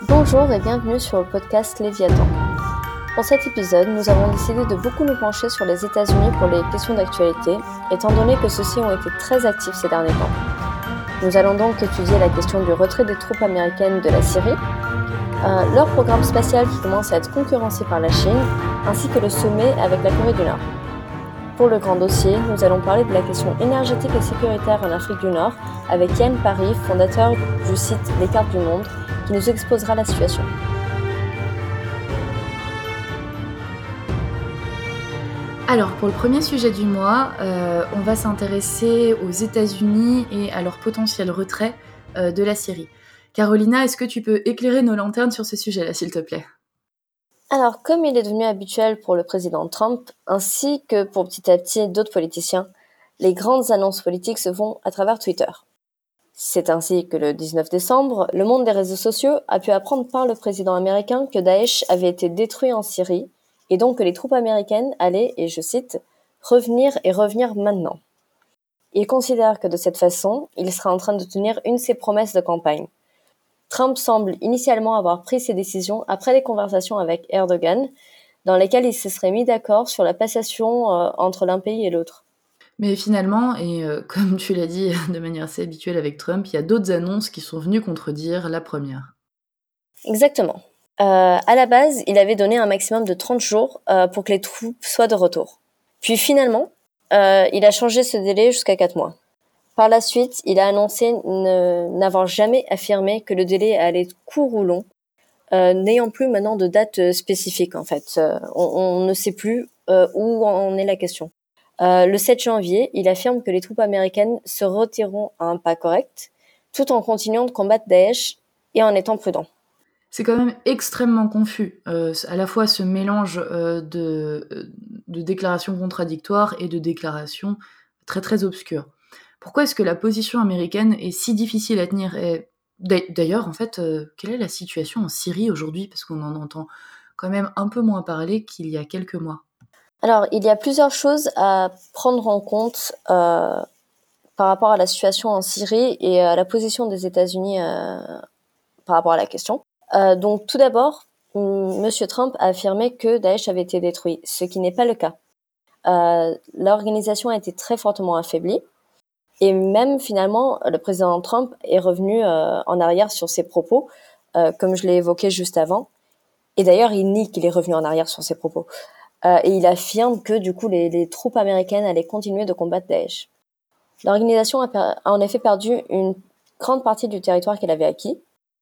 Bonjour et bienvenue sur le podcast Léviathan. Pour cet épisode, nous avons décidé de beaucoup nous pencher sur les États-Unis pour les questions d'actualité, étant donné que ceux-ci ont été très actifs ces derniers temps. Nous allons donc étudier la question du retrait des troupes américaines de la Syrie, leur programme spatial qui commence à être concurrencé par la Chine, ainsi que le sommet avec la Corée du Nord. Pour le grand dossier, nous allons parler de la question énergétique et sécuritaire en Afrique du Nord avec Yann Parry, fondateur du site Les Cartes du Monde, qui nous exposera la situation. Alors, pour le premier sujet du mois, on va s'intéresser aux États-Unis et à leur potentiel retrait de la Syrie. Carolina, est-ce que tu peux éclairer nos lanternes sur ce sujet-là, s'il te plaît ? Alors, comme il est devenu habituel pour le président Trump, ainsi que pour petit à petit d'autres politiciens, les grandes annonces politiques se font à travers Twitter. C'est ainsi que le 19 décembre, le monde des réseaux sociaux a pu apprendre par le président américain que Daesh avait été détruit en Syrie, et donc que les troupes américaines allaient, et je cite, « revenir maintenant ». Il considère que de cette façon, il sera en train de tenir une de ses promesses de campagne. Trump semble initialement avoir pris ses décisions après des conversations avec Erdogan, dans lesquelles il se serait mis d'accord sur la passation entre l'un pays et l'autre. Mais finalement, et comme tu l'as dit de manière assez habituelle avec Trump, il y a d'autres annonces qui sont venues contredire la première. Exactement. À la base, il avait donné un maximum de 30 jours pour que les troupes soient de retour. Puis finalement, il a changé ce délai jusqu'à 4 mois. Par la suite, il a annoncé n'avoir jamais affirmé que le délai allait être court ou long, n'ayant plus maintenant de date spécifique en fait. On ne sait plus où en est la question. Le 7 janvier, il affirme que les troupes américaines se retireront à un pas correct, tout en continuant de combattre Daesh et en étant prudents. C'est quand même extrêmement confus, à la fois ce mélange de déclarations contradictoires et de déclarations très très obscures. Pourquoi est-ce que la position américaine est si difficile à tenir ? Et d'ailleurs, en fait, quelle est la situation en Syrie aujourd'hui ? Parce qu'on en entend quand même un peu moins parler qu'il y a quelques mois. Alors, il y a plusieurs choses à prendre en compte par rapport à la situation en Syrie et à la position des États-Unis par rapport à la question. Donc, tout d'abord, Monsieur Trump a affirmé que Daesh avait été détruit, ce qui n'est pas le cas. L'organisation a été très fortement affaiblie. Et même finalement, le président Trump est revenu en arrière sur ses propos, comme je l'ai évoqué juste avant. Et d'ailleurs, il nie qu'il est revenu en arrière sur ses propos. Et il affirme que du coup, les troupes américaines allaient continuer de combattre Daesh. L'organisation a en effet perdu une grande partie du territoire qu'elle avait acquis.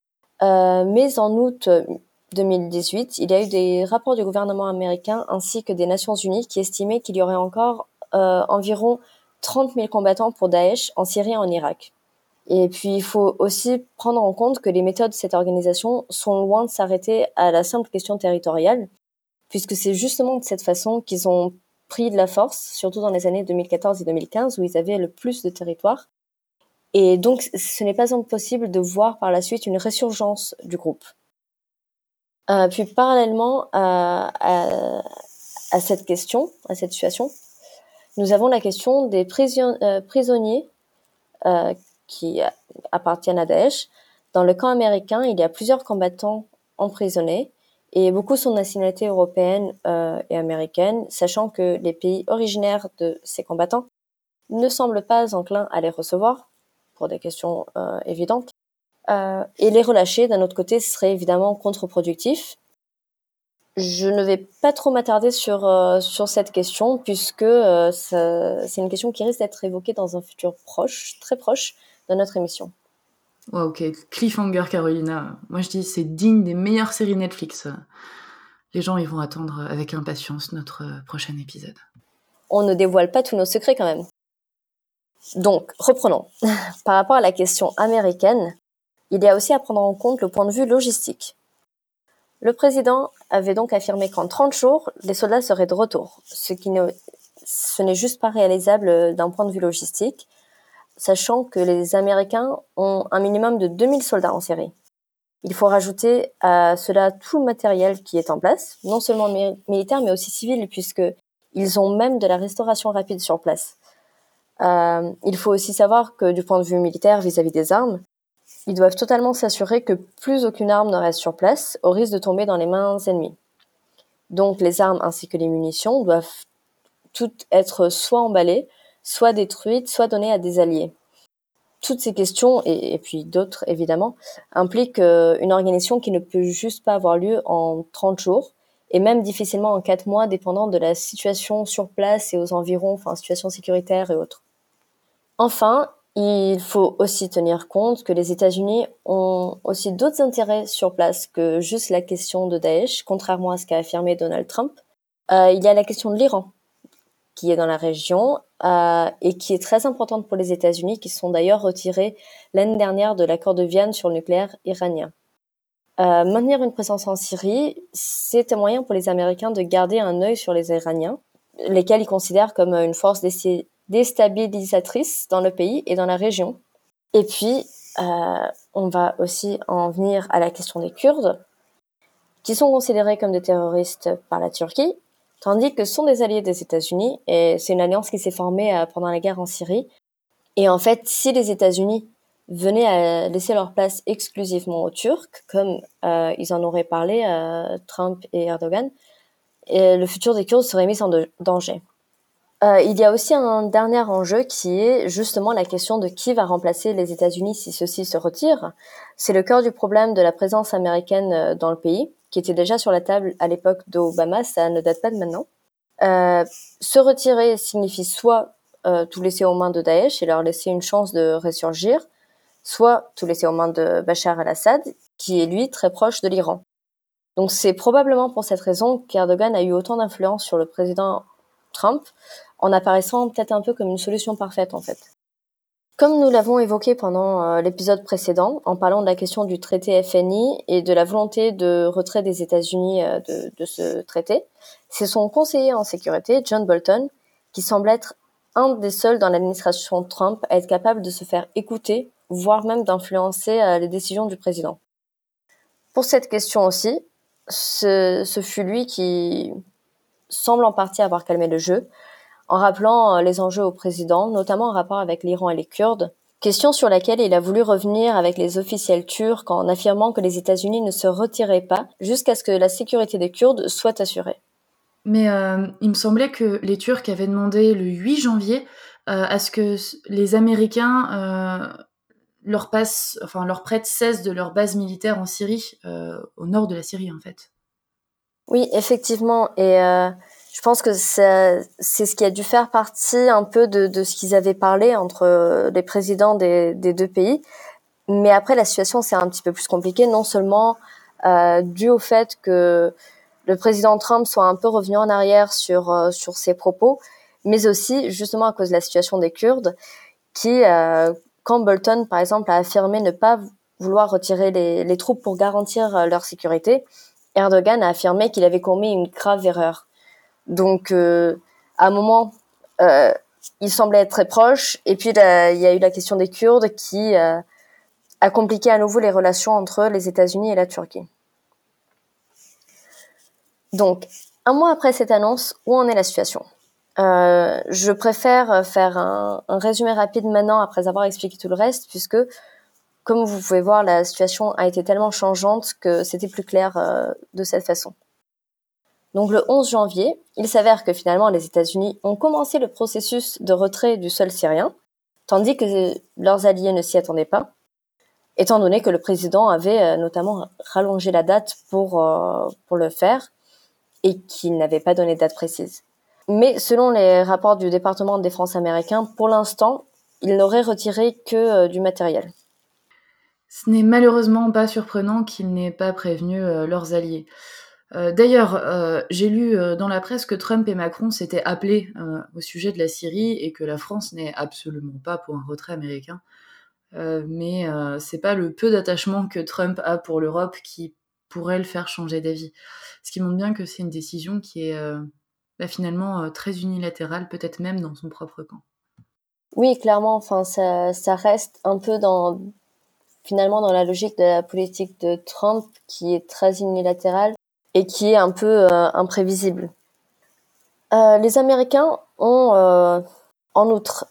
Mais en août 2018, il y a eu des rapports du gouvernement américain ainsi que des Nations Unies qui estimaient qu'il y aurait encore environ 30 000 combattants pour Daesh en Syrie et en Irak. Et puis, il faut aussi prendre en compte que les méthodes de cette organisation sont loin de s'arrêter à la simple question territoriale, puisque c'est justement de cette façon qu'ils ont pris de la force, surtout dans les années 2014 et 2015, où ils avaient le plus de territoire. Et donc, ce n'est pas impossible de voir par la suite une résurgence du groupe. Puis, parallèlement à cette question, à cette situation, nous avons la question des prisonniers qui appartiennent à Daesh. Dans le camp américain, il y a plusieurs combattants emprisonnés et beaucoup sont de nationalité européenne et américaine, sachant que les pays originaires de ces combattants ne semblent pas enclins à les recevoir, pour des questions évidentes. Et les relâcher, d'un autre côté, serait évidemment contre-productif. Je ne vais pas trop m'attarder sur cette question, puisque c'est une question qui risque d'être évoquée dans un futur proche, très proche, de notre émission. Wow, ok, cliffhanger Carolina. Moi je dis c'est digne des meilleures séries Netflix. Les gens ils vont attendre avec impatience notre prochain épisode. On ne dévoile pas tous nos secrets quand même. Donc, reprenons. Par rapport à la question américaine, il y a aussi à prendre en compte le point de vue logistique. Le président avait donc affirmé qu'en 30 jours, les soldats seraient de retour, ce n'est juste pas réalisable d'un point de vue logistique, sachant que les Américains ont un minimum de 2000 soldats en Syrie. Il faut rajouter à cela tout le matériel qui est en place, non seulement militaire mais aussi civil, puisqu'ils ont même de la restauration rapide sur place. Il faut aussi savoir que du point de vue militaire vis-à-vis des armes, ils doivent totalement s'assurer que plus aucune arme ne reste sur place, au risque de tomber dans les mains ennemies. Donc les armes ainsi que les munitions doivent toutes être soit emballées, soit détruites, soit données à des alliés. Toutes ces questions, et puis d'autres évidemment, impliquent une organisation qui ne peut juste pas avoir lieu en 30 jours, et même difficilement en 4 mois, dépendant de la situation sur place et aux environs, enfin situation sécuritaire et autres. Enfin, il faut aussi tenir compte que les États-Unis ont aussi d'autres intérêts sur place que juste la question de Daesh, contrairement à ce qu'a affirmé Donald Trump. Il y a la question de l'Iran, qui est dans la région et qui est très importante pour les États-Unis, qui se sont d'ailleurs retirés l'année dernière de l'accord de Vienne sur le nucléaire iranien. Maintenir une présence en Syrie, c'est un moyen pour les Américains de garder un œil sur les Iraniens, lesquels ils considèrent comme une force déstabilisatrice dans le pays et dans la région. Et puis, on va aussi en venir à la question des Kurdes, qui sont considérés comme des terroristes par la Turquie, tandis que sont des alliés des États-Unis, et c'est une alliance qui s'est formée pendant la guerre en Syrie. Et en fait, si les États-Unis venaient à laisser leur place exclusivement aux Turcs, comme ils en auraient parlé, Trump et Erdogan, et le futur des Kurdes serait mis en danger. Il y a aussi un dernier enjeu qui est justement la question de qui va remplacer les États-Unis si ceux-ci se retirent. C'est le cœur du problème de la présence américaine dans le pays, qui était déjà sur la table à l'époque d'Obama, ça ne date pas de maintenant. Se retirer signifie soit tout laisser aux mains de Daesh et leur laisser une chance de ressurgir, soit tout laisser aux mains de Bachar al-Assad, qui est lui très proche de l'Iran. Donc c'est probablement pour cette raison qu'Erdogan a eu autant d'influence sur le président Trump, en apparaissant peut-être un peu comme une solution parfaite en fait. Comme nous l'avons évoqué pendant l'épisode précédent, en parlant de la question du traité FNI et de la volonté de retrait des États-Unis de ce traité, c'est son conseiller en sécurité, John Bolton, qui semble être un des seuls dans l'administration Trump à être capable de se faire écouter, voire même d'influencer les décisions du président. Pour cette question aussi, ce fut lui qui semble en partie avoir calmé le jeu, en rappelant les enjeux au président, notamment en rapport avec l'Iran et les Kurdes, question sur laquelle il a voulu revenir avec les officiels turcs en affirmant que les États-Unis ne se retiraient pas jusqu'à ce que la sécurité des Kurdes soit assurée. Mais il me semblait que les Turcs avaient demandé le 8 janvier à ce que les Américains leur prêtent 16 de leurs bases militaires en Syrie, au nord de la Syrie en fait. Oui, effectivement, et je pense que c'est ce qui a dû faire partie un peu de ce qu'ils avaient parlé entre les présidents des deux pays. Mais après, la situation c'est un petit peu plus compliquée, non seulement dû au fait que le président Trump soit un peu revenu en arrière sur ses propos, mais aussi justement à cause de la situation des Kurdes, qui, quand Bolton par exemple a affirmé ne pas vouloir retirer les troupes pour garantir leur sécurité, Erdogan a affirmé qu'il avait commis une grave erreur. Donc, à un moment, il semblait être très proche. Et puis, il y a eu la question des Kurdes qui a compliqué à nouveau les relations entre les États-Unis et la Turquie. Donc, un mois après cette annonce, où en est la situation ? Je préfère faire un résumé rapide maintenant après avoir expliqué tout le reste, puisque, comme vous pouvez voir, la situation a été tellement changeante que c'était plus clair de cette façon. Donc le 11 janvier, il s'avère que finalement les États-Unis ont commencé le processus de retrait du sol syrien, tandis que leurs alliés ne s'y attendaient pas, étant donné que le président avait notamment rallongé la date pour le faire et qu'il n'avait pas donné de date précise. Mais selon les rapports du département de défense américain, pour l'instant, il n'aurait retiré que du matériel. Ce n'est malheureusement pas surprenant qu'ils n'aient pas prévenu leurs alliés. D'ailleurs, j'ai lu dans la presse que Trump et Macron s'étaient appelés au sujet de la Syrie et que la France n'est absolument pas pour un retrait américain. Mais c'est pas le peu d'attachement que Trump a pour l'Europe qui pourrait le faire changer d'avis. Ce qui montre bien que c'est une décision qui est finalement très unilatérale, peut-être même dans son propre camp. Oui, clairement, enfin ça reste un peu finalement dans la logique de la politique de Trump qui est très unilatérale et qui est un peu imprévisible. Les Américains ont en outre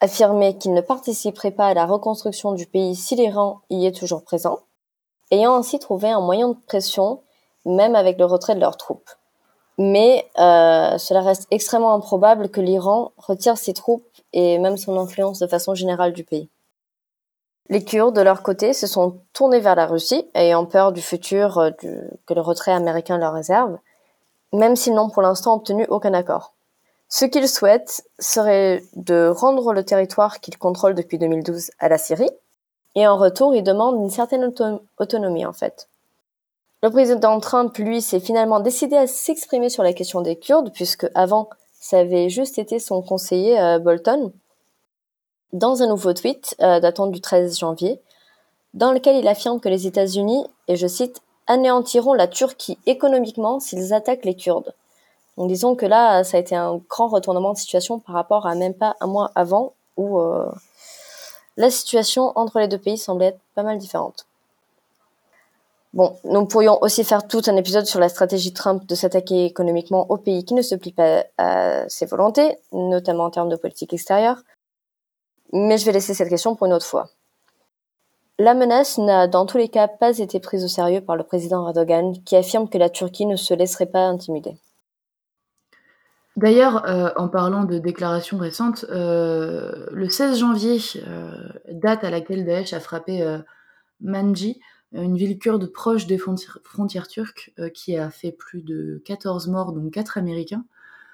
affirmé qu'il ne participerait pas à la reconstruction du pays si l'Iran y est toujours présent, ayant ainsi trouvé un moyen de pression, même avec le retrait de leurs troupes. Mais cela reste extrêmement improbable que l'Iran retire ses troupes et même son influence de façon générale du pays. Les Kurdes, de leur côté, se sont tournés vers la Russie, ayant peur du futur que le retrait américain leur réserve, même s'ils n'ont pour l'instant obtenu aucun accord. Ce qu'ils souhaitent serait de rendre le territoire qu'ils contrôlent depuis 2012 à la Syrie, et en retour, ils demandent une certaine autonomie en fait. Le président Trump, lui, s'est finalement décidé à s'exprimer sur la question des Kurdes, puisque avant, ça avait juste été son conseiller Bolton, dans un nouveau tweet datant du 13 janvier, dans lequel il affirme que les États-Unis, et je cite, anéantiront la Turquie économiquement s'ils attaquent les Kurdes. Donc disons que là, ça a été un grand retournement de situation par rapport à même pas un mois avant, où la situation entre les deux pays semblait être pas mal différente. Bon, nous pourrions aussi faire tout un épisode sur la stratégie Trump de s'attaquer économiquement aux pays qui ne se plient pas à ses volontés, notamment en termes de politique extérieure. Mais je vais laisser cette question pour une autre fois. La menace n'a dans tous les cas pas été prise au sérieux par le président Erdogan, qui affirme que la Turquie ne se laisserait pas intimider. D'ailleurs, en parlant de déclarations récentes, le 16 janvier, date à laquelle Daesh a frappé Manji, une ville kurde proche des frontières turques, qui a fait plus de 14 morts, dont 4 Américains,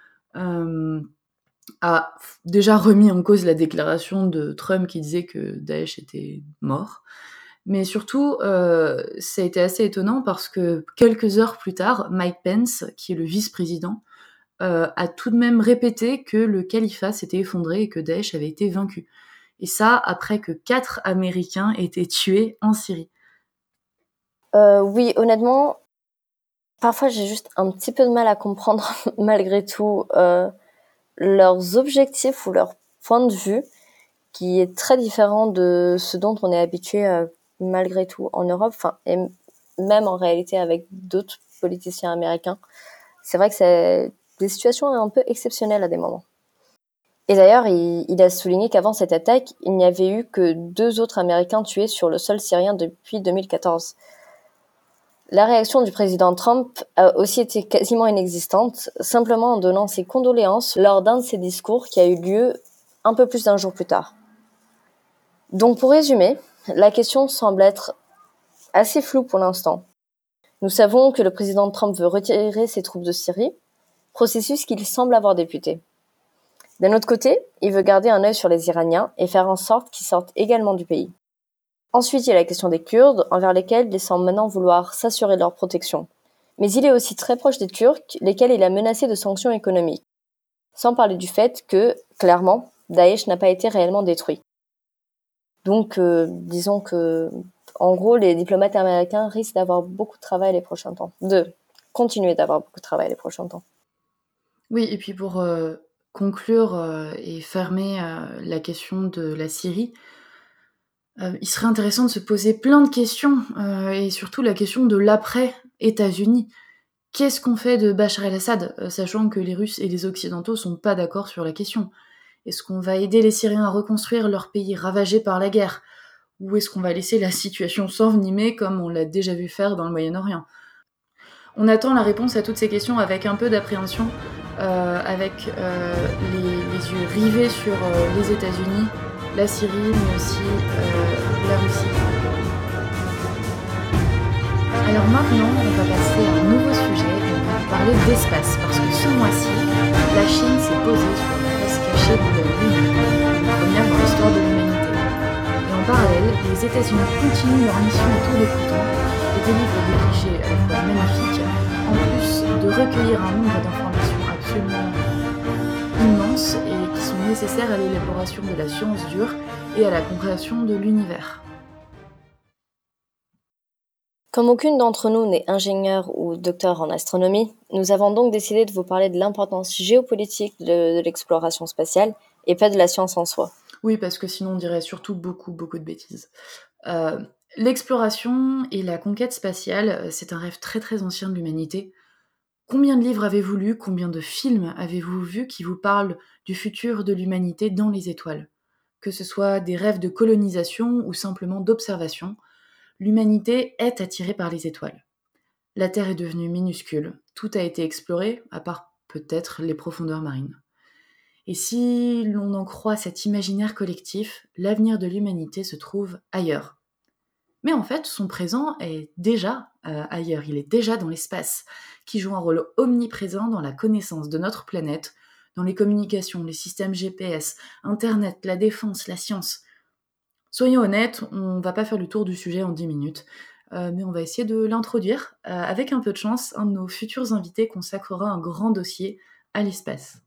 a déjà remis en cause la déclaration de Trump qui disait que Daesh était mort. Mais surtout, ça a été assez étonnant parce que quelques heures plus tard, Mike Pence, qui est le vice-président, a tout de même répété que le califat s'était effondré et que Daesh avait été vaincu. Et ça, après que 4 Américains aient été tués en Syrie. Oui, honnêtement, parfois j'ai juste un petit peu de mal à comprendre, malgré tout, leurs objectifs ou leur point de vue, qui est très différent de ce dont on est habitué malgré tout en Europe, et même en réalité avec d'autres politiciens américains. C'est vrai que c'est des situations un peu exceptionnelles à des moments. Et d'ailleurs, il a souligné qu'avant cette attaque, il n'y avait eu que 2 autres Américains tués sur le sol syrien depuis 2014. La réaction du président Trump a aussi été quasiment inexistante, simplement en donnant ses condoléances lors d'un de ses discours qui a eu lieu un peu plus d'1 jour plus tard. Donc pour résumer, la question semble être assez floue pour l'instant. Nous savons que le président Trump veut retirer ses troupes de Syrie, processus qu'il semble avoir débuté. D'un autre côté, il veut garder un œil sur les Iraniens et faire en sorte qu'ils sortent également du pays. Ensuite, il y a la question des Kurdes, envers lesquels il semble maintenant vouloir s'assurer de leur protection. Mais il est aussi très proche des Turcs, lesquels il a menacé de sanctions économiques. Sans parler du fait que, clairement, Daesh n'a pas été réellement détruit. Donc, disons que, en gros, les diplomates américains risquent d'avoir beaucoup de travail les prochains temps. De continuer d'avoir beaucoup de travail les prochains temps. Oui, et puis pour conclure et fermer la question de la Syrie, il serait intéressant de se poser plein de questions, et surtout la question de l'après-États-Unis. Qu'est-ce qu'on fait de Bachar el-Assad, sachant que les Russes et les Occidentaux sont pas d'accord sur la question? Est-ce qu'on va aider les Syriens à reconstruire leur pays ravagé par la guerre? Ou est-ce qu'on va laisser la situation s'envenimer comme on l'a déjà vu faire dans le Moyen-Orient? On attend la réponse à toutes ces questions avec un peu d'appréhension, avec les yeux rivés sur les États-Unis, la Syrie, mais aussi la Russie. Alors maintenant, on va passer à un nouveau sujet, on va parler d'espace, parce que ce mois-ci, la Chine s'est posée sur la face cachée de la Lune, la première dans l'histoire de l'humanité. Et en parallèle, les États-Unis continuent leur mission autour de Pluton et délivrent des clichés à la fois magnifiques, en plus de recueillir un nombre d'informations absolument immenses et qui sont nécessaires à l'élaboration de la science dure et à la compréhension de l'univers. Comme aucune d'entre nous n'est ingénieur ou docteur en astronomie, nous avons donc décidé de vous parler de l'importance géopolitique de l'exploration spatiale et pas de la science en soi. Oui, parce que sinon on dirait surtout beaucoup de bêtises. L'exploration et la conquête spatiale, c'est un rêve très ancien de l'humanité. Combien de livres avez-vous lus, combien de films avez-vous vus qui vous parlent du futur de l'humanité dans les étoiles? que ce soit des rêves de colonisation ou simplement d'observation, l'humanité est attirée par les étoiles. La Terre est devenue minuscule, tout a été exploré, à part peut-être les profondeurs marines. Et si l'on en croit cet imaginaire collectif, l'avenir de l'humanité se trouve ailleurs. Mais en fait, son présent est déjà ailleurs, il est déjà dans l'espace, qui joue un rôle omniprésent dans la connaissance de notre planète, dans les communications, les systèmes GPS, Internet, la défense, la science. Soyons honnêtes, on ne va pas faire le tour du sujet en 10 minutes, mais on va essayer de l'introduire. Avec un peu de chance, un de nos futurs invités consacrera un grand dossier à l'espace.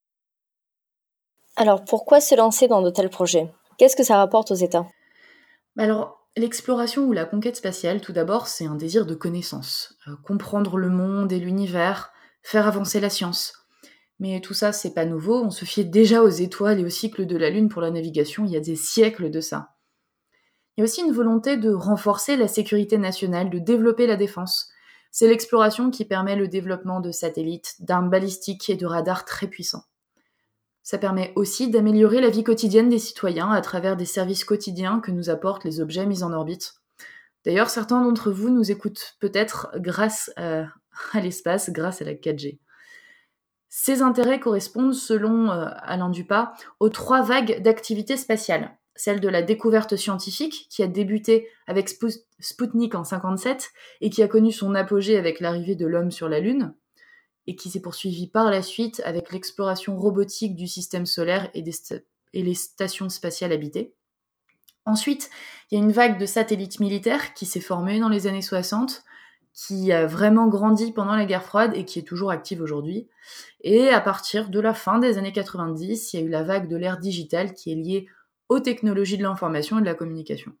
Alors, pourquoi se lancer dans de tels projets? Qu'est-ce que ça rapporte aux États? Alors, l'exploration ou la conquête spatiale, tout d'abord, c'est un désir de connaissance. Comprendre le monde et l'univers, faire avancer la science. Mais tout ça, c'est pas nouveau, on se fiait déjà aux étoiles et au cycle de la Lune pour la navigation il y a des siècles de ça. Il y a aussi une volonté de renforcer la sécurité nationale, de développer la défense. C'est l'exploration qui permet le développement de satellites, d'armes balistiques et de radars très puissants. Ça permet aussi d'améliorer la vie quotidienne des citoyens à travers des services quotidiens que nous apportent les objets mis en orbite. D'ailleurs, certains d'entre vous nous écoutent peut-être grâce à l'espace, grâce à la 4G. Ces intérêts correspondent, selon Alain Dupas, aux 3 vagues d'activité spatiale. Celle de la découverte scientifique, qui a débuté avec Spoutnik en 1957 et qui a connu son apogée avec l'arrivée de l'homme sur la Lune, et qui s'est poursuivie par la suite avec l'exploration robotique du système solaire et les stations spatiales habitées. Ensuite, il y a une vague de satellites militaires qui s'est formée dans les années 60, qui a vraiment grandi pendant la guerre froide et qui est toujours active aujourd'hui. Et à partir de la fin des années 90, il y a eu la vague de l'ère digitale qui est liée aux technologies de l'information et de la communication.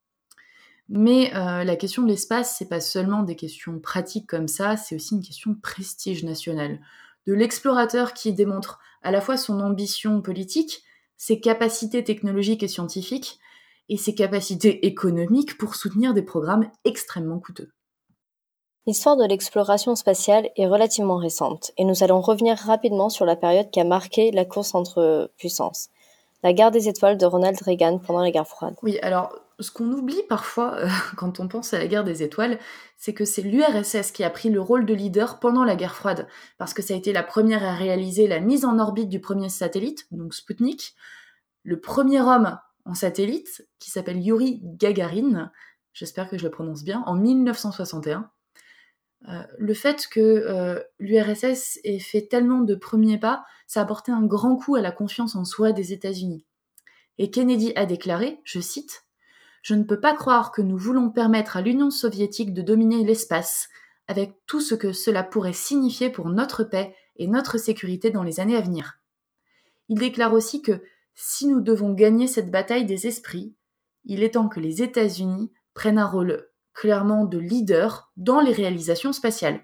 Mais la question de l'espace, c'est pas seulement des questions pratiques comme ça, c'est aussi une question de prestige national. De l'explorateur qui démontre à la fois son ambition politique, ses capacités technologiques et scientifiques, et ses capacités économiques pour soutenir des programmes extrêmement coûteux. L'histoire de l'exploration spatiale est relativement récente, et nous allons revenir rapidement sur la période qui a marqué la course entre puissances. La guerre des étoiles de Ronald Reagan pendant la guerre froide. Oui, alors ce qu'on oublie parfois quand on pense à la guerre des étoiles, c'est que c'est l'URSS qui a pris le rôle de leader pendant la guerre froide, parce que ça a été la première à réaliser la mise en orbite du premier satellite, donc Spoutnik, le premier homme en satellite, qui s'appelle Yuri Gagarin, j'espère que je le prononce bien, en 1961. Le fait que l'URSS ait fait tellement de premiers pas, ça a apporté un grand coup à la confiance en soi des États-Unis. Et Kennedy a déclaré, je cite, « Je ne peux pas croire que nous voulons permettre à l'Union soviétique de dominer l'espace, avec tout ce que cela pourrait signifier pour notre paix et notre sécurité dans les années à venir. » Il déclare aussi que si nous devons gagner cette bataille des esprits, il est temps que les États-Unis prennent un rôle clairement de leader dans les réalisations spatiales.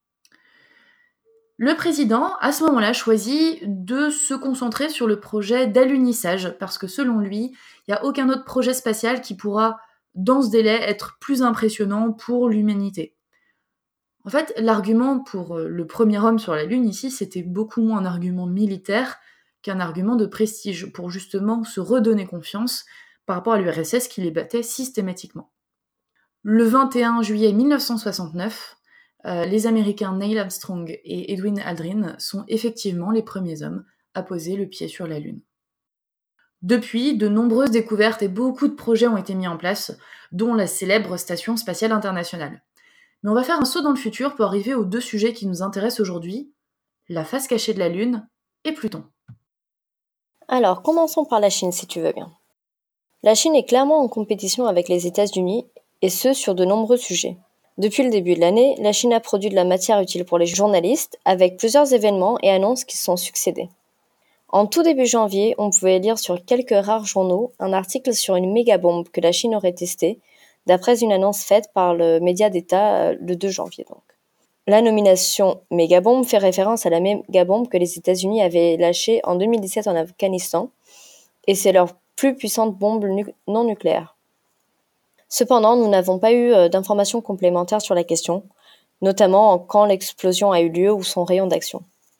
Le président, à ce moment-là, choisit de se concentrer sur le projet d'alunissage, parce que selon lui, il n'y a aucun autre projet spatial qui pourra, dans ce délai, être plus impressionnant pour l'humanité. En fait, l'argument pour le premier homme sur la Lune ici, c'était beaucoup moins un argument militaire qu'un argument de prestige, pour justement se redonner confiance par rapport à l'URSS qui les battait systématiquement. Le 21 juillet 1969, les Américains Neil Armstrong et Edwin Aldrin sont effectivement les premiers hommes à poser le pied sur la Lune. Depuis, de nombreuses découvertes et beaucoup de projets ont été mis en place, dont la célèbre Station spatiale internationale. Mais on va faire un saut dans le futur pour arriver aux 2 sujets qui nous intéressent aujourd'hui, la face cachée de la Lune et Pluton. Alors, commençons par la Chine si tu veux bien. La Chine est clairement en compétition avec les États-Unis, et ce sur de nombreux sujets. Depuis le début de l'année, la Chine a produit de la matière utile pour les journalistes, avec plusieurs événements et annonces qui se sont succédés. En tout début janvier, on pouvait lire sur quelques rares journaux un article sur une méga-bombe que la Chine aurait testée, d'après une annonce faite par le média d'État le 2 janvier donc. La nomination méga-bombe fait référence à la méga-bombe que les États-Unis avaient lâchée en 2017 en Afghanistan, et c'est leur plus puissante bombe non nucléaire. Cependant, nous n'avons pas eu d'informations complémentaires sur la question, notamment quand l'explosion a eu lieu ou son rayon d'action.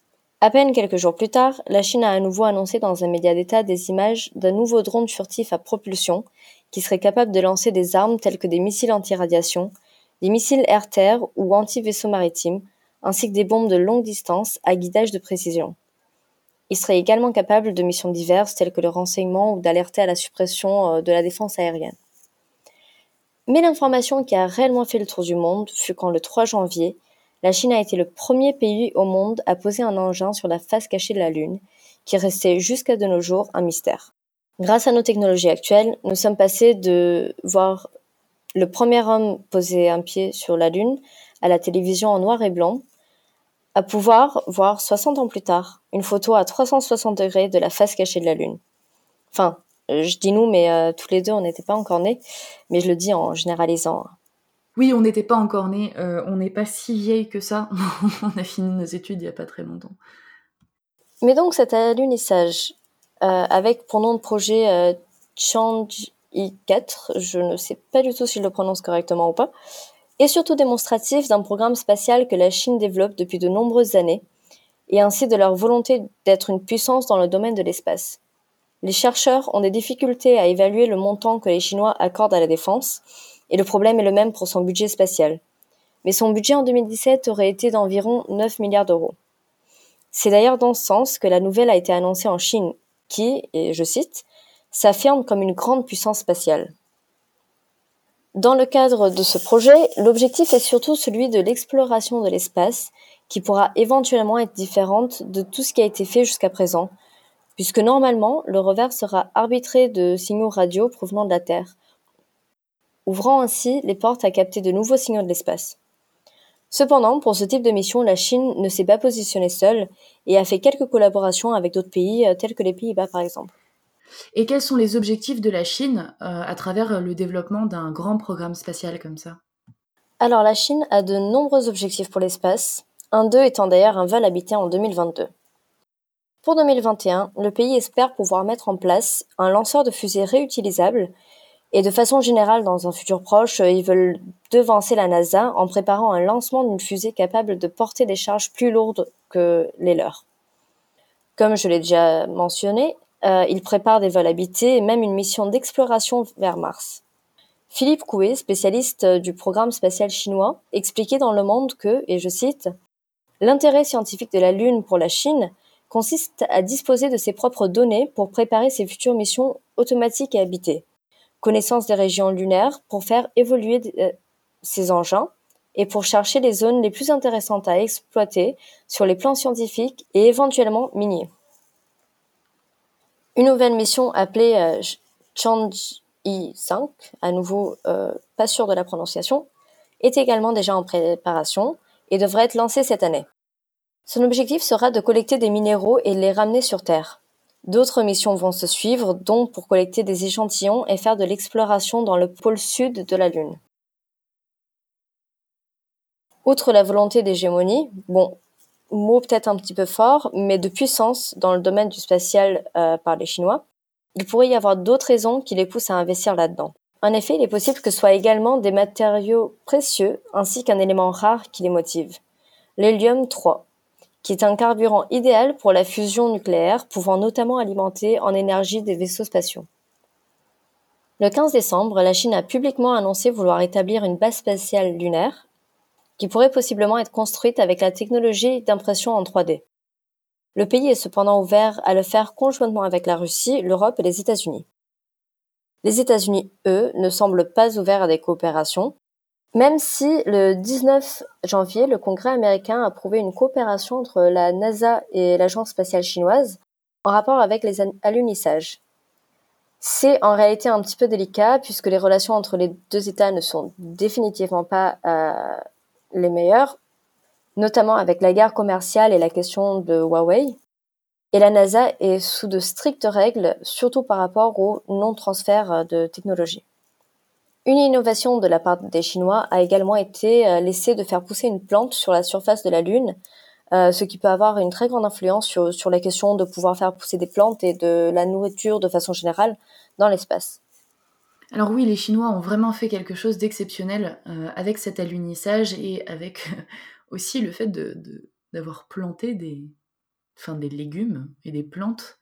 À peine quelques jours plus tard, la Chine a à nouveau annoncé dans un média d'État des images d'un nouveau drone furtif à propulsion qui serait capable de lancer des armes telles que des missiles anti-radiation, des missiles air-terre ou anti-vaisseaux maritimes, ainsi que des bombes de longue distance à guidage de précision. Il serait également capable de missions diverses telles que le renseignement ou d'alerter à la suppression de la défense aérienne. Mais l'information qui a réellement fait le tour du monde fut quand le 3 janvier, la Chine a été le premier pays au monde à poser un engin sur la face cachée de la Lune, qui restait jusqu'à de nos jours un mystère. Grâce à nos technologies actuelles, nous sommes passés de voir le premier homme poser un pied sur la Lune à la télévision en noir et blanc, à pouvoir voir 60 ans plus tard une photo à 360 degrés de la face cachée de la Lune. Enfin, je dis nous, mais tous les deux, on n'était pas encore nés, mais je le dis en généralisant. Oui, on n'était pas encore nés, on n'est pas si vieille que ça. On a fini nos études il y a pas très longtemps. Mais donc cet alunissage, avec pour nom de projet Chang'e 4, je ne sais pas du tout si je le prononce correctement ou pas, est surtout démonstratif d'un programme spatial que la Chine développe depuis de nombreuses années, et ainsi de leur volonté d'être une puissance dans le domaine de l'espace. Les chercheurs ont des difficultés à évaluer le montant que les Chinois accordent à la défense, et le problème est le même pour son budget spatial. Mais son budget en 2017 aurait été d'environ 9 milliards d'euros. C'est d'ailleurs dans ce sens que la nouvelle a été annoncée en Chine qui, et je cite, s'affirme comme une grande puissance spatiale. Dans le cadre de ce projet, l'objectif est surtout celui de l'exploration de l'espace, qui pourra éventuellement être différente de tout ce qui a été fait jusqu'à présent, puisque normalement, le rover sera arbitré de signaux radio provenant de la Terre, ouvrant ainsi les portes à capter de nouveaux signaux de l'espace. Cependant, pour ce type de mission, la Chine ne s'est pas positionnée seule et a fait quelques collaborations avec d'autres pays, tels que les Pays-Bas par exemple. Et quels sont les objectifs de la Chine à travers le développement d'un grand programme spatial comme ça? Alors la Chine a de nombreux objectifs pour l'espace, un d'eux étant d'ailleurs un vol habité en 2022. Pour 2021, le pays espère pouvoir mettre en place un lanceur de fusée réutilisable et de façon générale, dans un futur proche, ils veulent devancer la NASA en préparant un lancement d'une fusée capable de porter des charges plus lourdes que les leurs. Comme je l'ai déjà mentionné, ils préparent des vols habités et même une mission d'exploration vers Mars. Philippe Coué, spécialiste du programme spatial chinois, expliquait dans Le Monde que, et je cite, « L'intérêt scientifique de la Lune pour la Chine consiste à disposer de ses propres données pour préparer ses futures missions automatiques et habitées. Connaissance des régions lunaires pour faire évoluer ces engins et pour chercher les zones les plus intéressantes à exploiter sur les plans scientifiques et éventuellement miniers. » Une nouvelle mission appelée Chang'e 5, à nouveau pas sûr de la prononciation, est également déjà en préparation et devrait être lancée cette année. Son objectif sera de collecter des minéraux et de les ramener sur Terre. D'autres missions vont se suivre, dont pour collecter des échantillons et faire de l'exploration dans le pôle sud de la Lune. Outre la volonté d'hégémonie, bon, mot peut-être un petit peu fort, mais de puissance dans le domaine du spatial par les Chinois, il pourrait y avoir d'autres raisons qui les poussent à investir là-dedans. En effet, il est possible que ce soit également des matériaux précieux ainsi qu'un élément rare qui les motive. L'hélium-3, qui est un carburant idéal pour la fusion nucléaire, pouvant notamment alimenter en énergie des vaisseaux spatiaux. Le 15 décembre, la Chine a publiquement annoncé vouloir établir une base spatiale lunaire, qui pourrait possiblement être construite avec la technologie d'impression en 3D. Le pays est cependant ouvert à le faire conjointement avec la Russie, l'Europe et les États-Unis. Les États-Unis, eux, ne semblent pas ouverts à des coopérations, même si le 19 janvier, le Congrès américain a approuvé une coopération entre la NASA et l'Agence spatiale chinoise en rapport avec les alunissages. C'est en réalité un petit peu délicat puisque les relations entre les deux États ne sont définitivement pas les meilleures, notamment avec la guerre commerciale et la question de Huawei. Et la NASA est sous de strictes règles, surtout par rapport au non-transfert de technologie. Une innovation de la part des Chinois a également été l'essai de faire pousser une plante sur la surface de la Lune, ce qui peut avoir une très grande influence sur la question de pouvoir faire pousser des plantes et de la nourriture de façon générale dans l'espace. Alors oui, les Chinois ont vraiment fait quelque chose d'exceptionnel avec cet alunissage et avec aussi le fait d'avoir planté enfin des légumes et des plantes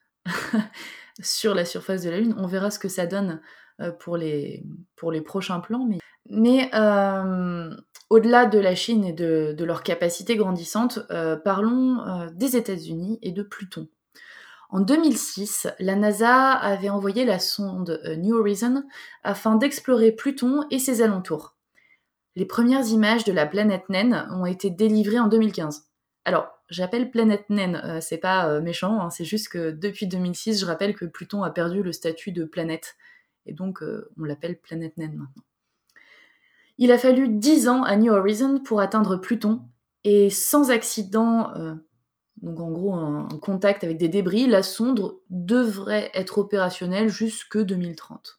sur la surface de la Lune. On verra ce que ça donne pour les prochains plans. Mais au-delà de la Chine et de leur capacité grandissante, parlons des États-Unis et de Pluton. En 2006, la NASA avait envoyé la sonde New Horizons afin d'explorer Pluton et ses alentours. Les premières images de la planète naine ont été délivrées en 2015. Alors, j'appelle planète naine, c'est pas méchant, hein, c'est juste que depuis 2006, je rappelle que Pluton a perdu le statut de planète. Et donc, on l'appelle planète naine maintenant. Il a fallu 10 ans à New Horizons pour atteindre Pluton, et sans accident, donc en gros un contact avec des débris, la sonde devrait être opérationnelle jusque 2030.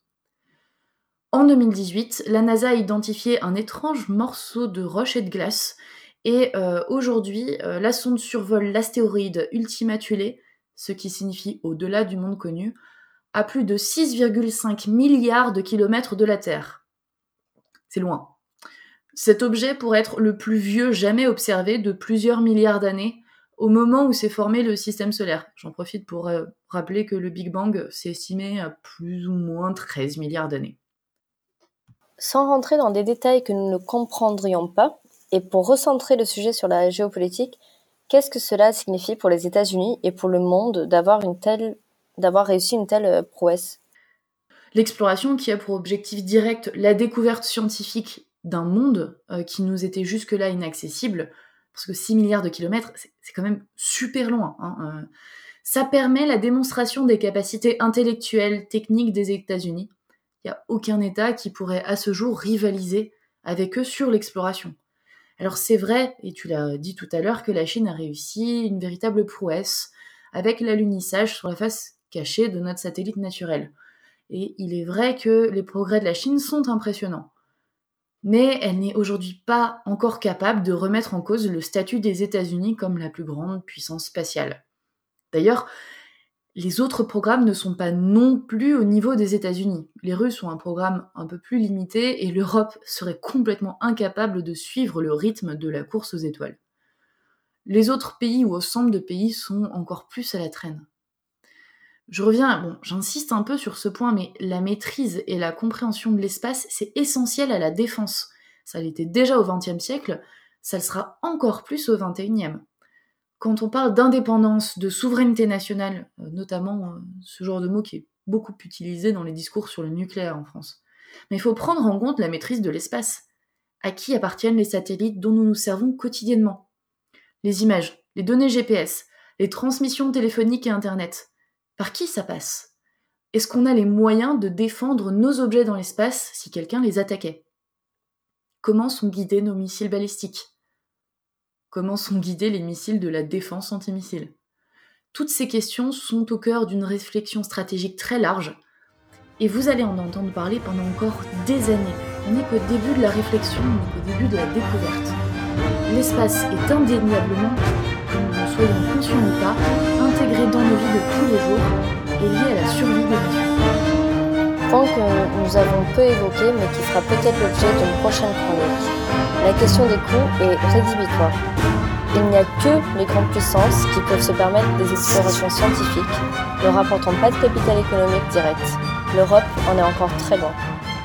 En 2018, la NASA a identifié un étrange morceau de roche et de glace, et aujourd'hui, la sonde survole l'astéroïde Ultima Thule, ce qui signifie au-delà du monde connu, à plus de 6,5 milliards de kilomètres de la Terre. C'est loin. Cet objet pourrait être le plus vieux jamais observé de plusieurs milliards d'années, au moment où s'est formé le système solaire. J'en profite pour rappeler que le Big Bang s'est estimé à plus ou moins 13 milliards d'années. Sans rentrer dans des détails que nous ne comprendrions pas, et pour recentrer le sujet sur la géopolitique, qu'est-ce que cela signifie pour les États-Unis et pour le monde d'avoir réussi une telle prouesse ? L'exploration qui a pour objectif direct la découverte scientifique d'un monde qui nous était jusque-là inaccessible, parce que 6 milliards de kilomètres, c'est quand même super loin. Ça permet la démonstration des capacités intellectuelles, techniques des États-Unis. Il n'y a aucun État qui pourrait à ce jour rivaliser avec eux sur l'exploration. Alors c'est vrai, et tu l'as dit tout à l'heure, que la Chine a réussi une véritable prouesse avec l'alunissage sur la face cachée de notre satellite naturel. Et il est vrai que les progrès de la Chine sont impressionnants. Mais elle n'est aujourd'hui pas encore capable de remettre en cause le statut des États-Unis comme la plus grande puissance spatiale. D'ailleurs, les autres programmes ne sont pas non plus au niveau des États-Unis. Les Russes ont un programme un peu plus limité et l'Europe serait complètement incapable de suivre le rythme de la course aux étoiles. Les autres pays ou ensemble de pays sont encore plus à la traîne. J'insiste un peu sur ce point, mais la maîtrise et la compréhension de l'espace, c'est essentiel à la défense. Ça l'était déjà au XXe siècle, ça le sera encore plus au XXIe. Quand on parle d'indépendance, de souveraineté nationale, notamment ce genre de mot qui est beaucoup utilisé dans les discours sur le nucléaire en France, mais il faut prendre en compte la maîtrise de l'espace. À qui appartiennent les satellites dont nous nous servons quotidiennement ? Les images, les données GPS, les transmissions téléphoniques et Internet. Par qui ça passe ? Est-ce qu'on a les moyens de défendre nos objets dans l'espace si quelqu'un les attaquait ? Comment sont guidés nos missiles balistiques ? Comment sont guidés les missiles de la défense antimissile ? Toutes ces questions sont au cœur d'une réflexion stratégique très large, et vous allez en entendre parler pendant encore des années. On n'est qu'au début de la réflexion, on n'est qu'au début de la découverte. L'espace est indéniablement, que nous en soyons conscients ou pas, intégré dans nos vies de tous les jours et lié à la survie des nations. Point que nous avons peu évoqué, mais qui fera peut-être l'objet d'une prochaine chronique. La question des coûts est rédhibitoire. Il n'y a que les grandes puissances qui peuvent se permettre des explorations scientifiques, ne rapportant pas de capital économique direct. L'Europe en est encore très loin.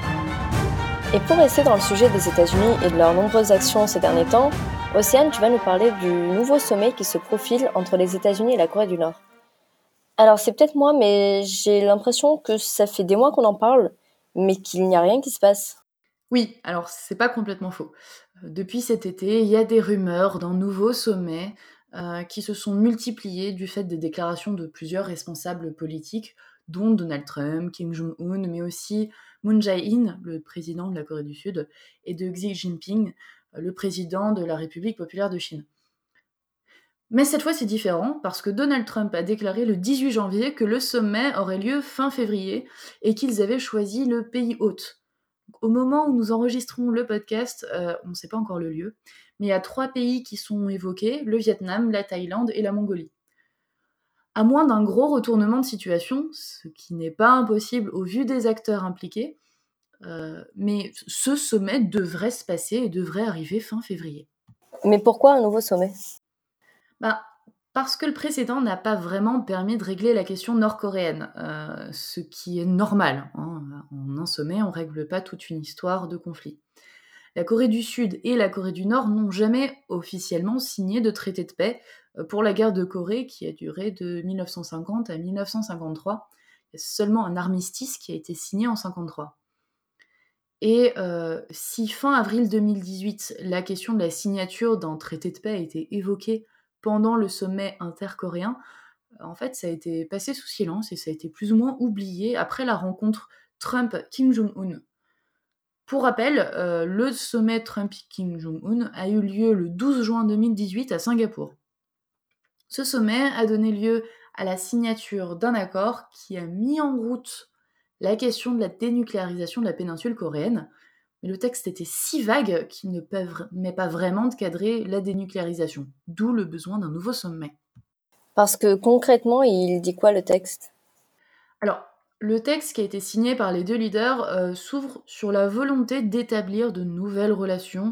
Et pour rester dans le sujet des États-Unis et de leurs nombreuses actions ces derniers temps, Océane, tu vas nous parler du nouveau sommet qui se profile entre les États-Unis et la Corée du Nord. Alors c'est peut-être moi, mais j'ai l'impression que ça fait des mois qu'on en parle, mais qu'il n'y a rien qui se passe. Oui, alors c'est pas complètement faux. Depuis cet été, il y a des rumeurs d'un nouveau sommet qui se sont multipliées du fait des déclarations de plusieurs responsables politiques, dont Donald Trump, Kim Jong-un, mais aussi Moon Jae-in, le président de la Corée du Sud, et de Xi Jinping, le président de la République populaire de Chine. Mais cette fois c'est différent parce que Donald Trump a déclaré le 18 janvier que le sommet aurait lieu fin février et qu'ils avaient choisi le pays hôte. Au moment où nous enregistrons le podcast, on ne sait pas encore le lieu, mais il y a 3 pays qui sont évoqués, le Vietnam, la Thaïlande et la Mongolie. À moins d'un gros retournement de situation, ce qui n'est pas impossible au vu des acteurs impliqués, mais ce sommet devrait se passer et devrait arriver fin février. Mais pourquoi un nouveau sommet ? Parce que le précédent n'a pas vraiment permis de régler la question nord-coréenne, ce qui est normal, hein. En un sommet, on règle pas toute une histoire de conflit. La Corée du Sud et la Corée du Nord n'ont jamais officiellement signé de traité de paix pour la guerre de Corée qui a duré de 1950 à 1953. Il y a seulement un armistice qui a été signé en 1953. Et si fin avril 2018, la question de la signature d'un traité de paix a été évoquée pendant le sommet intercoréen, en fait, ça a été passé sous silence et ça a été plus ou moins oublié après la rencontre Trump-Kim Jong-un. Pour rappel, le sommet Trump-Kim Jong-un a eu lieu le 12 juin 2018 à Singapour. Ce sommet a donné lieu à la signature d'un accord qui a mis en route la question de la dénucléarisation de la péninsule coréenne. Mais le texte était si vague qu'il ne permet pas vraiment de cadrer la dénucléarisation, d'où le besoin d'un nouveau sommet. Parce que concrètement, il dit quoi le texte? Alors, le texte qui a été signé par les deux leaders s'ouvre sur la volonté d'établir de nouvelles relations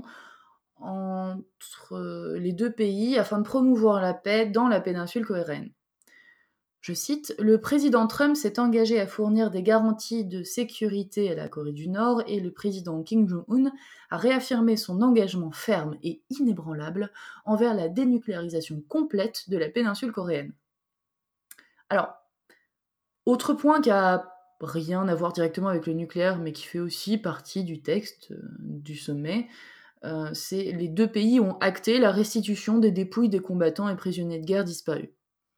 entre les deux pays afin de promouvoir la paix dans la péninsule coréenne. Je cite, le président Trump s'est engagé à fournir des garanties de sécurité à la Corée du Nord et le président Kim Jong-un a réaffirmé son engagement ferme et inébranlable envers la dénucléarisation complète de la péninsule coréenne. Alors, autre point qui a rien à voir directement avec le nucléaire, mais qui fait aussi partie du texte du sommet, c'est les deux pays ont acté la restitution des dépouilles des combattants et prisonniers de guerre disparus.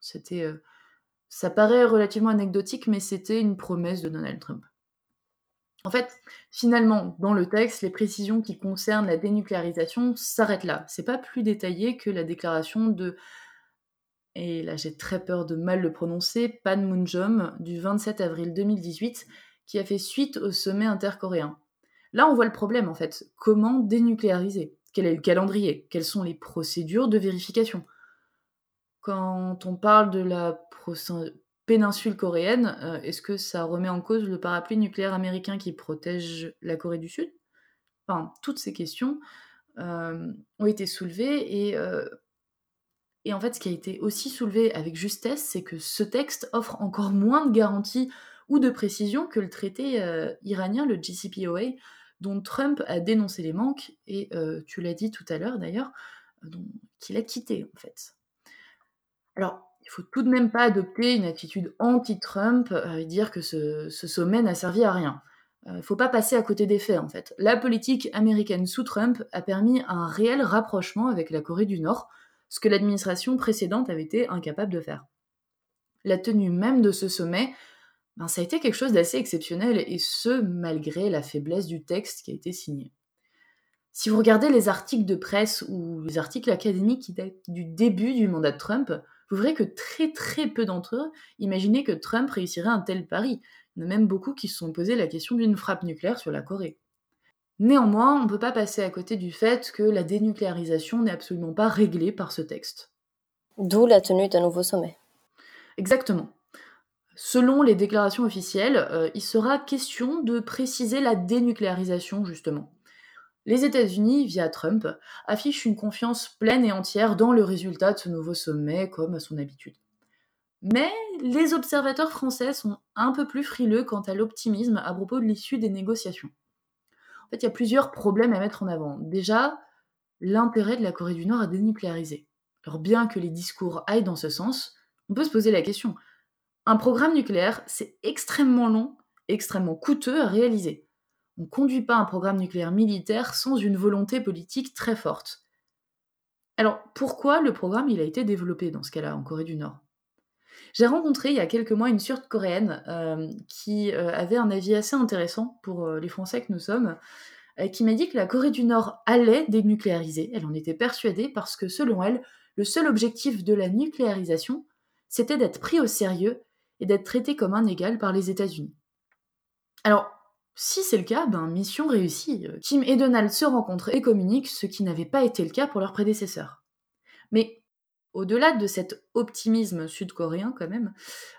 Ça paraît relativement anecdotique, mais c'était une promesse de Donald Trump. En fait, finalement, dans le texte, les précisions qui concernent la dénucléarisation s'arrêtent là. C'est pas plus détaillé que la déclaration de, et là j'ai très peur de mal le prononcer, Panmunjom du 27 avril 2018, qui a fait suite au sommet intercoréen. Là, on voit le problème en fait. Comment dénucléariser? Quel est le calendrier? Quelles sont les procédures de vérification? Quand on parle de la péninsule coréenne, est-ce que ça remet en cause le parapluie nucléaire américain qui protège la Corée du Sud? Enfin, toutes ces questions ont été soulevées et en fait, ce qui a été aussi soulevé avec justesse, c'est que ce texte offre encore moins de garanties ou de précisions que le traité iranien, le JCPOA, dont Trump a dénoncé les manques et tu l'as dit tout à l'heure d'ailleurs, qu'il a quitté en fait. Alors, il faut tout de même pas adopter une attitude anti-Trump et dire que ce sommet n'a servi à rien. Il faut pas passer à côté des faits, en fait. La politique américaine sous Trump a permis un réel rapprochement avec la Corée du Nord, ce que l'administration précédente avait été incapable de faire. La tenue même de ce sommet, ça a été quelque chose d'assez exceptionnel, et ce, malgré la faiblesse du texte qui a été signé. Si vous regardez les articles de presse ou les articles académiques qui datent du début du mandat de Trump, vous verrez que très très peu d'entre eux imaginaient que Trump réussirait un tel pari. Il y en a même beaucoup qui se sont posé la question d'une frappe nucléaire sur la Corée. Néanmoins, on ne peut pas passer à côté du fait que la dénucléarisation n'est absolument pas réglée par ce texte. D'où la tenue d'un nouveau sommet. Exactement. Selon les déclarations officielles, il sera question de préciser la dénucléarisation, justement. Les États-Unis, via Trump, affichent une confiance pleine et entière dans le résultat de ce nouveau sommet, comme à son habitude. Mais les observateurs français sont un peu plus frileux quant à l'optimisme à propos de l'issue des négociations. En fait, il y a plusieurs problèmes à mettre en avant. Déjà, l'intérêt de la Corée du Nord à dénucléariser. Alors bien que les discours aillent dans ce sens, on peut se poser la question. Un programme nucléaire, c'est extrêmement long, extrêmement coûteux à réaliser. On ne conduit pas un programme nucléaire militaire sans une volonté politique très forte. Alors, pourquoi le programme il a été développé dans ce cas-là, en Corée du Nord? J'ai rencontré il y a quelques mois une Sud-Coréenne qui avait un avis assez intéressant pour les Français que nous sommes, qui m'a dit que la Corée du Nord allait dénucléariser. Elle en était persuadée parce que, selon elle, le seul objectif de la nucléarisation, c'était d'être pris au sérieux et d'être traité comme un égal par les États-Unis. Alors, si c'est le cas, mission réussie. Kim et Donald se rencontrent et communiquent, ce qui n'avait pas été le cas pour leurs prédécesseurs. Mais au-delà de cet optimisme sud-coréen quand même,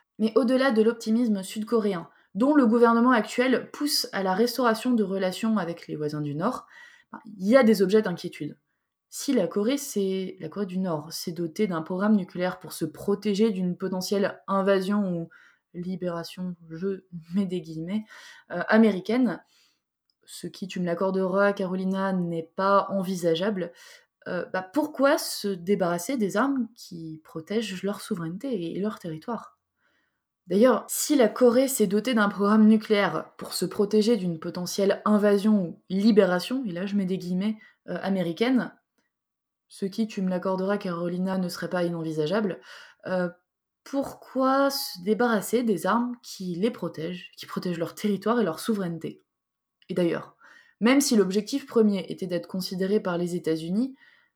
dont le gouvernement actuel pousse à la restauration de relations avec les voisins du Nord, il y a des objets d'inquiétude. Si la Corée du Nord s'est dotée d'un programme nucléaire pour se protéger d'une potentielle invasion ou libération, je mets des guillemets, américaine, ce qui, tu me l'accorderas Carolina, n'est pas envisageable, pourquoi se débarrasser des armes qui protègent leur souveraineté et leur territoire? D'ailleurs, si la Corée s'est dotée d'un programme nucléaire pour se protéger d'une potentielle invasion ou libération, et là je mets des guillemets, américaine, ce qui, tu me l'accorderas Carolina, ne serait pas inenvisageable, heu, pourquoi se débarrasser des armes qui les protègent, qui protègent leur territoire et leur souveraineté? Et d'ailleurs, même si l'objectif premier était d'être considéré par les États-Unis,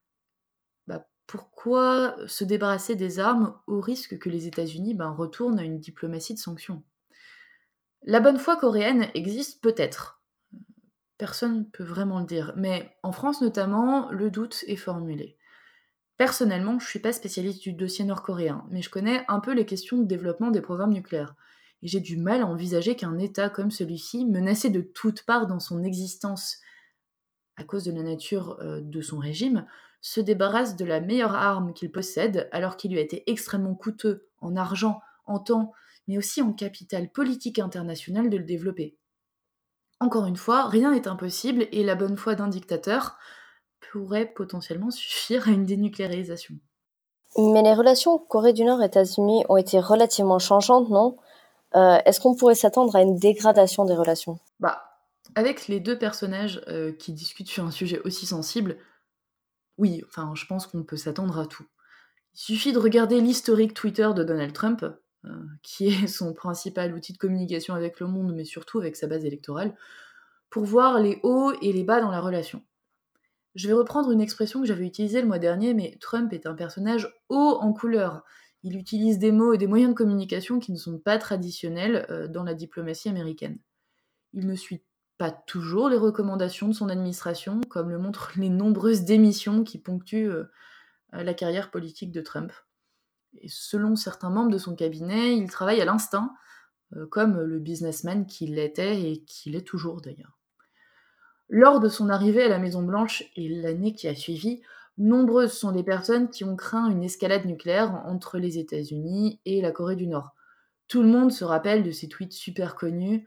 pourquoi se débarrasser des armes au risque que les États-Unis retournent à une diplomatie de sanctions? La bonne foi coréenne existe peut-être, personne ne peut vraiment le dire, mais en France notamment, le doute est formulé. Personnellement, je suis pas spécialiste du dossier nord-coréen, mais je connais un peu les questions de développement des programmes nucléaires. Et j'ai du mal à envisager qu'un État comme celui-ci, menacé de toutes parts dans son existence à cause de la nature de son régime, se débarrasse de la meilleure arme qu'il possède, alors qu'il lui a été extrêmement coûteux en argent, en temps, mais aussi en capital politique international de le développer. Encore une fois, rien n'est impossible et la bonne foi d'un dictateur pourrait potentiellement suffire à une dénucléarisation. Mais les relations Corée du Nord-États-Unis ont été relativement changeantes, non? Est-ce qu'on pourrait s'attendre à une dégradation des relations? Avec les deux personnages qui discutent sur un sujet aussi sensible, oui, enfin, je pense qu'on peut s'attendre à tout. Il suffit de regarder l'historique Twitter de Donald Trump, qui est son principal outil de communication avec le monde, mais surtout avec sa base électorale, pour voir les hauts et les bas dans la relation. Je vais reprendre une expression que j'avais utilisée le mois dernier, mais Trump est un personnage haut en couleur. Il utilise des mots et des moyens de communication qui ne sont pas traditionnels dans la diplomatie américaine. Il ne suit pas toujours les recommandations de son administration, comme le montrent les nombreuses démissions qui ponctuent la carrière politique de Trump. Et selon certains membres de son cabinet, il travaille à l'instinct, comme le businessman qu'il était et qu'il est toujours d'ailleurs. Lors de son arrivée à la Maison-Blanche et l'année qui a suivi, nombreuses sont les personnes qui ont craint une escalade nucléaire entre les États-Unis et la Corée du Nord. Tout le monde se rappelle de ces tweets super connus,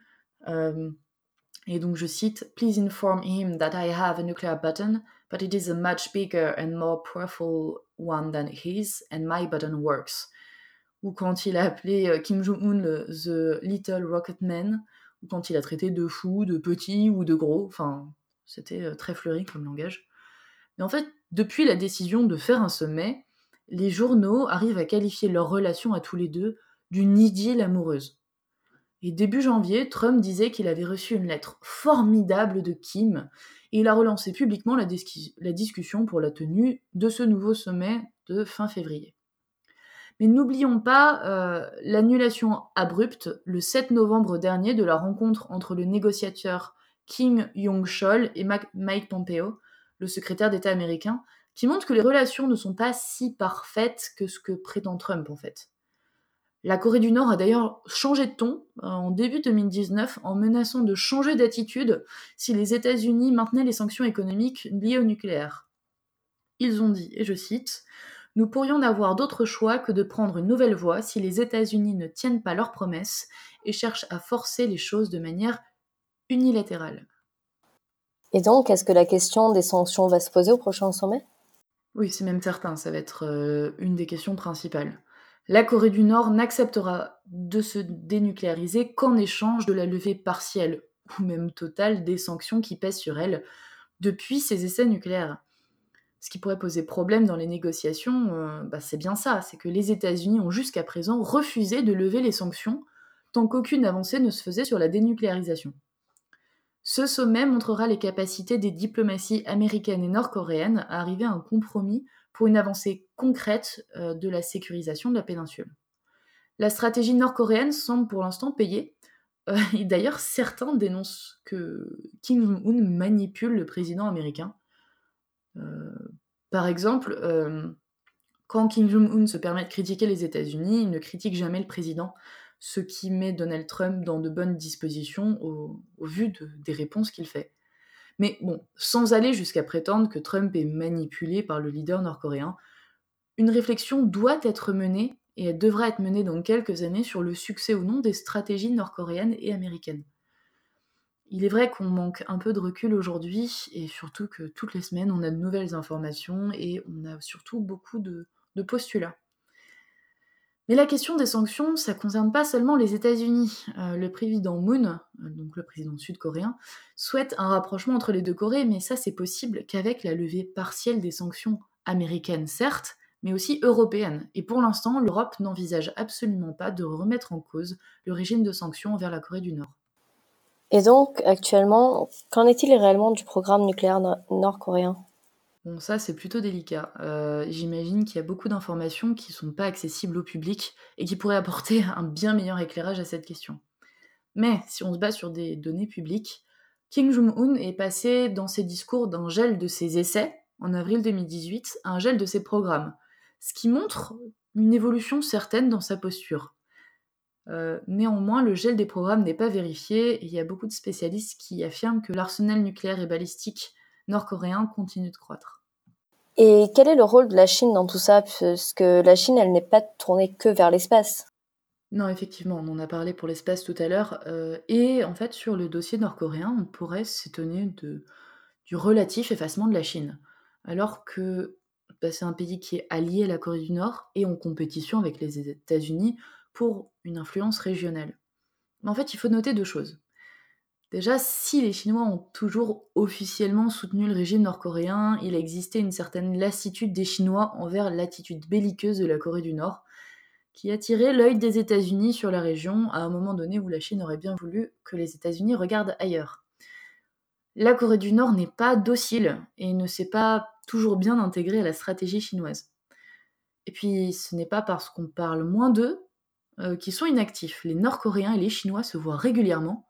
et donc je cite « Please inform him that I have a nuclear button, but it is a much bigger and more powerful one than his, and my button works ». Ou quand il a appelé Kim Jong-un The Little Rocket Man, ou quand il a traité de fou, de petit ou de gros, enfin, c'était très fleuri comme langage. Mais en fait, depuis la décision de faire un sommet, les journaux arrivent à qualifier leur relation à tous les deux d'une idylle amoureuse. Et début janvier, Trump disait qu'il avait reçu une lettre formidable de Kim, et il a relancé publiquement la discussion pour la tenue de ce nouveau sommet de fin février. Mais n'oublions pas l'annulation abrupte, le 7 novembre dernier, de la rencontre entre le négociateur Kim Yong-chol et Mike Pompeo, le secrétaire d'État américain, qui montre que les relations ne sont pas si parfaites que ce que prétend Trump, en fait. La Corée du Nord a d'ailleurs changé de ton en début 2019 en menaçant de changer d'attitude si les États-Unis maintenaient les sanctions économiques liées au nucléaire. Ils ont dit, et je cite, « Nous pourrions n'avoir d'autre choix que de prendre une nouvelle voie si les États-Unis ne tiennent pas leurs promesses et cherchent à forcer les choses de manière unilatérale. » Et donc, est-ce que la question des sanctions va se poser au prochain sommet? Oui, c'est même certain, ça va être une des questions principales. La Corée du Nord n'acceptera de se dénucléariser qu'en échange de la levée partielle, ou même totale, des sanctions qui pèsent sur elle depuis ses essais nucléaires. Ce qui pourrait poser problème dans les négociations, c'est bien ça, c'est que les États-Unis ont jusqu'à présent refusé de lever les sanctions tant qu'aucune avancée ne se faisait sur la dénucléarisation. Ce sommet montrera les capacités des diplomaties américaines et nord-coréennes à arriver à un compromis pour une avancée concrète de la sécurisation de la péninsule. La stratégie nord-coréenne semble pour l'instant payer, et d'ailleurs certains dénoncent que Kim Jong-un manipule le président américain. Par exemple, quand Kim Jong-un se permet de critiquer les États-Unis, il ne critique jamais le président, ce qui met Donald Trump dans de bonnes dispositions au vu des réponses qu'il fait. Mais bon, sans aller jusqu'à prétendre que Trump est manipulé par le leader nord-coréen, une réflexion doit être menée, et elle devra être menée dans quelques années, sur le succès ou non des stratégies nord-coréennes et américaines. Il est vrai qu'on manque un peu de recul aujourd'hui, et surtout que toutes les semaines, on a de nouvelles informations, et on a surtout beaucoup de postulats. Mais la question des sanctions, ça concerne pas seulement les États-Unis. Le président Moon, donc le président sud-coréen, souhaite un rapprochement entre les deux Corées, mais ça c'est possible qu'avec la levée partielle des sanctions américaines, certes, mais aussi européennes. Et pour l'instant, l'Europe n'envisage absolument pas de remettre en cause le régime de sanctions envers la Corée du Nord. Et donc, actuellement, qu'en est-il réellement du programme nucléaire nord-coréen ? Bon, ça, c'est plutôt délicat. J'imagine qu'il y a beaucoup d'informations qui sont pas accessibles au public et qui pourraient apporter un bien meilleur éclairage à cette question. Mais si on se base sur des données publiques, Kim Jong-un est passé dans ses discours d'un gel de ses essais, en avril 2018, à un gel de ses programmes, ce qui montre une évolution certaine dans sa posture. Néanmoins, le gel des programmes n'est pas vérifié, et il y a beaucoup de spécialistes qui affirment que l'arsenal nucléaire et balistique nord-coréen continue de croître. Et quel est le rôle de la Chine dans tout ça ? Puisque la Chine, elle n'est pas tournée que vers l'espace. Non, effectivement, on en a parlé pour l'espace tout à l'heure, et en fait, sur le dossier nord-coréen, on pourrait s'étonner du relatif effacement de la Chine. Alors que c'est un pays qui est allié à la Corée du Nord et en compétition avec les États-Unis pour une influence régionale. Mais en fait, il faut noter deux choses. Déjà, si les Chinois ont toujours officiellement soutenu le régime nord-coréen, il a existé une certaine lassitude des Chinois envers l'attitude belliqueuse de la Corée du Nord, qui attirait l'œil des États-Unis sur la région à un moment donné où la Chine aurait bien voulu que les États-Unis regardent ailleurs. La Corée du Nord n'est pas docile et ne s'est pas toujours bien intégrée à la stratégie chinoise. Et puis, ce n'est pas parce qu'on parle moins d'eux qu'ils sont inactifs. Les Nord-Coréens et les Chinois se voient régulièrement.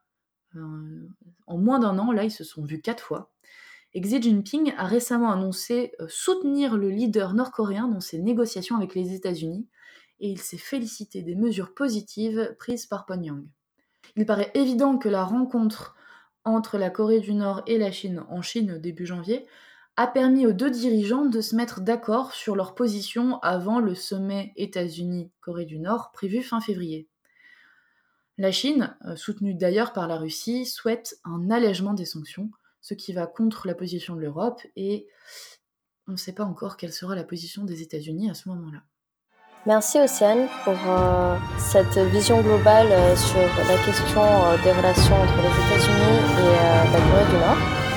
En moins d'un an, là, ils se sont vus 4 fois. Et Xi Jinping a récemment annoncé soutenir le leader nord-coréen dans ses négociations avec les États-Unis, et il s'est félicité des mesures positives prises par Pyongyang. Il paraît évident que la rencontre entre la Corée du Nord et la Chine en Chine début janvier a permis aux deux dirigeants de se mettre d'accord sur leur position avant le sommet États-Unis-Corée du Nord prévu fin février. La Chine, soutenue d'ailleurs par la Russie, souhaite un allègement des sanctions, ce qui va contre la position de l'Europe, et on ne sait pas encore quelle sera la position des États-Unis à ce moment-là. Merci Océane pour cette vision globale sur la question des relations entre les États-Unis et la Corée du Nord.